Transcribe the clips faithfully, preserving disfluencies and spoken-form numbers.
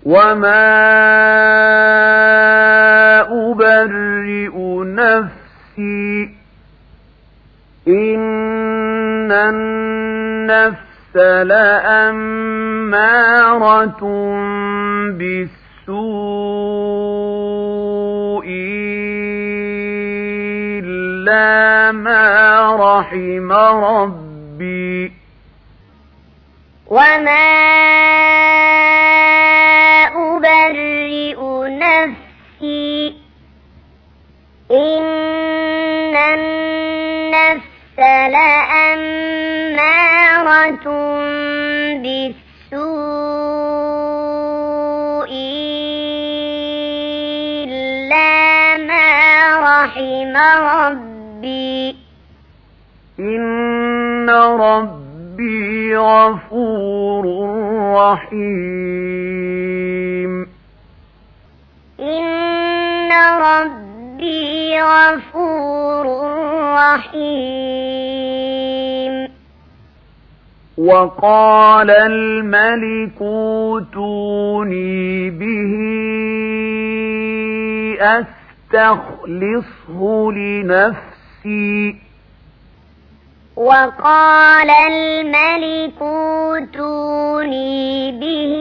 وما أبرئ نفسي إن النفس لأمارة بالسوء إلا ما رحم ربي وما أبرئ نفسي إن النفس لأمارة بالسوء إلا ما رحم ربي إن ربي غفور رحيم إن ربي غفور رحيم وقال الملك اوتوني به أستخلصه لنفسي وقال الملك اوتوني به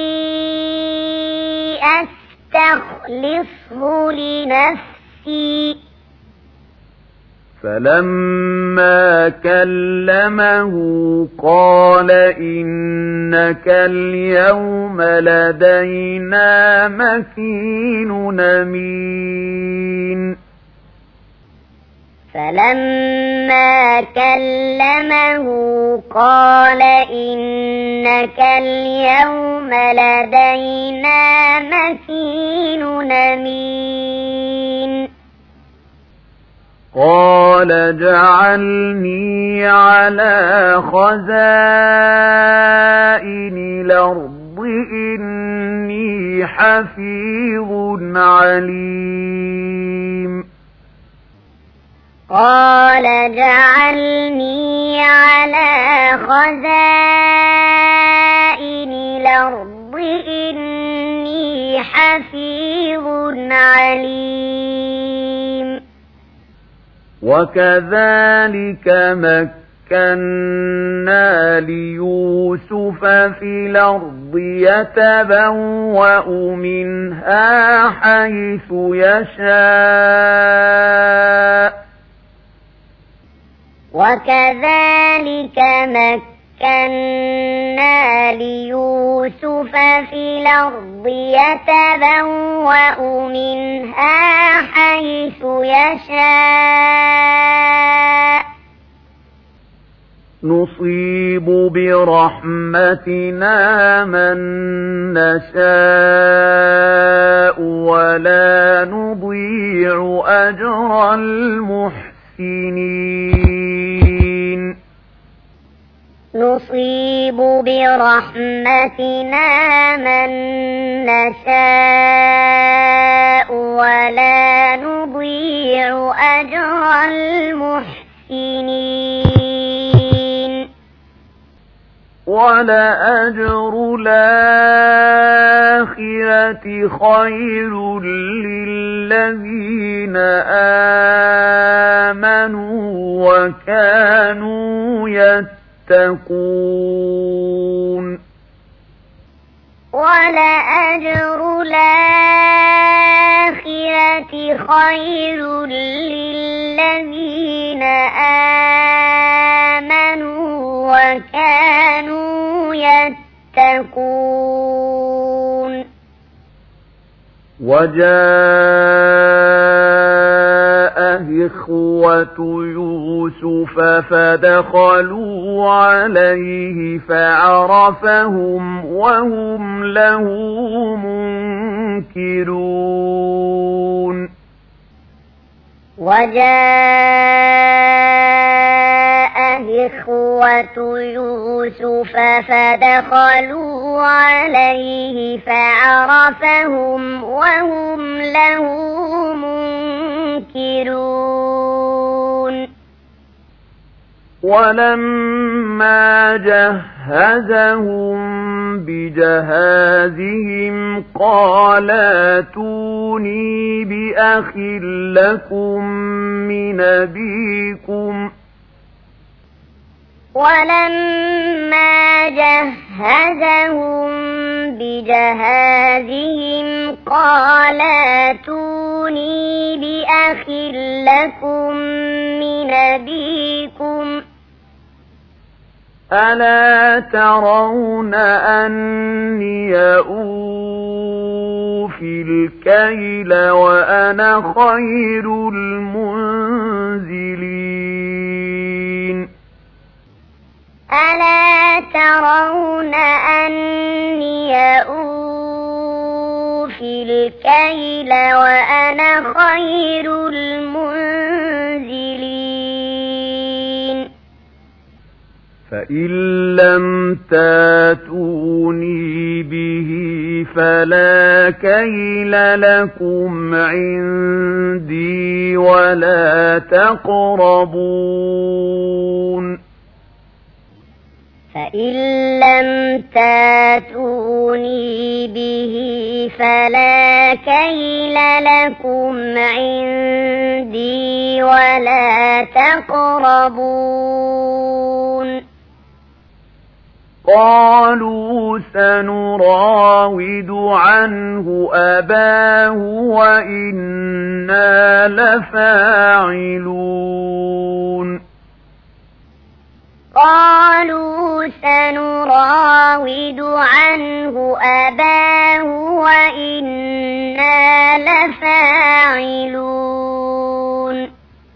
أستخلصه لنفسي فلما كلمه قال إنك اليوم لدينا مكين أمين فلما كلمه قال إنك اليوم لدينا مكين أمين قال اجعلني على خزائن الأرض إني حفيظ عليم قال اجعلني على خزائن الأرض إني حفيظ عليم وكذلك مكنا ليوسف في الأرض يتبوأ منها حيث يشاء وكذلك مكنا ليوسف في الأرض يتبوأ منها حيث يشاء نصيب برحمتنا من نشاء ولا نضيع أجر المحسنين نصيب برحمتنا من نشاء ولا نضيع أجر المحسنين ولأجر الآخرة خير للذين آمنوا وكانوا يتقون ولأجر الآخرة خير للذين آمنوا وكانوا يتقون وجاء إخوة يوسف فدخلوا عليه فعرفهم وهم له منكرون وجاء إخوة يوسف فدخلوا عليه فعرفهم وهم له منكرون ولما جهزهم بجهازهم قال ائتوني بأخ لكم من أبيكم ولما جهزهم بجهازهم قال ائتوني بأخ لكم من أبيكم ألا ترون أني أوفي الكيل وأنا خير المنزلين ألا ترون أني أوفي الكيل وأنا خير المنزلين فإن لم تاتوني به فلا كيل لكم عندي ولا تقربون فإن لم تاتوني به فلا كيل لكم عندي ولا تقربون قالوا سنراود عنه أباه وإنا لفاعلون قالوا سنراود عنه أباه وإنا لفاعلون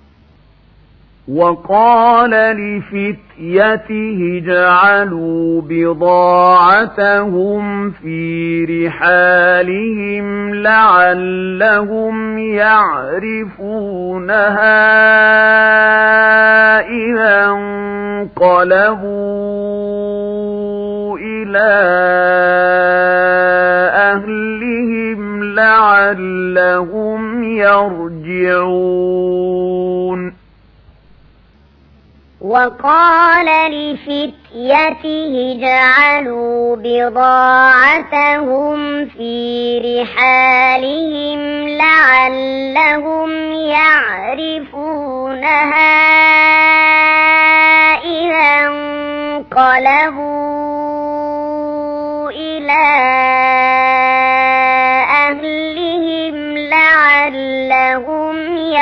وقال لفتيته اجعلوا بضاعتهم في رحالهم لعلهم يعرفونها إذا انقلبوا إلى أهلهم لعلهم يرجعون وقال لفتيته اجعلوا بضاعتهم في رحالهم لعلهم يعرفونها إذا انقلبوا إلى أهلهم لعلهم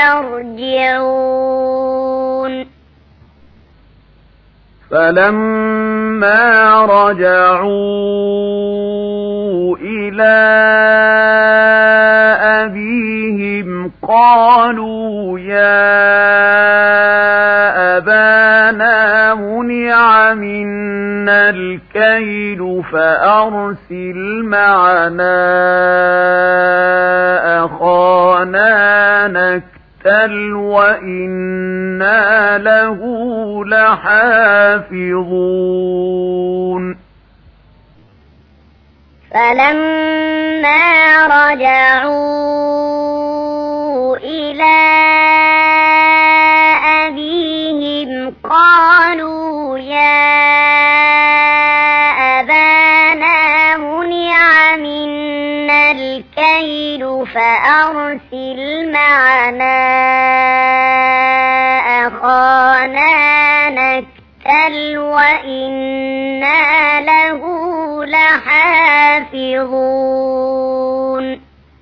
يرجعون فلما رجعوا إلى أبيهم قالوا يا أبانا منع منا الكيل فأرسل معنا أخانا نكتل وإنا له لحافظون فلما رجعوا إلى أبيهم قالوا يا أبانا منع منا الكيل فأرسل معنا أخانا نكتل وإنا له لحافظون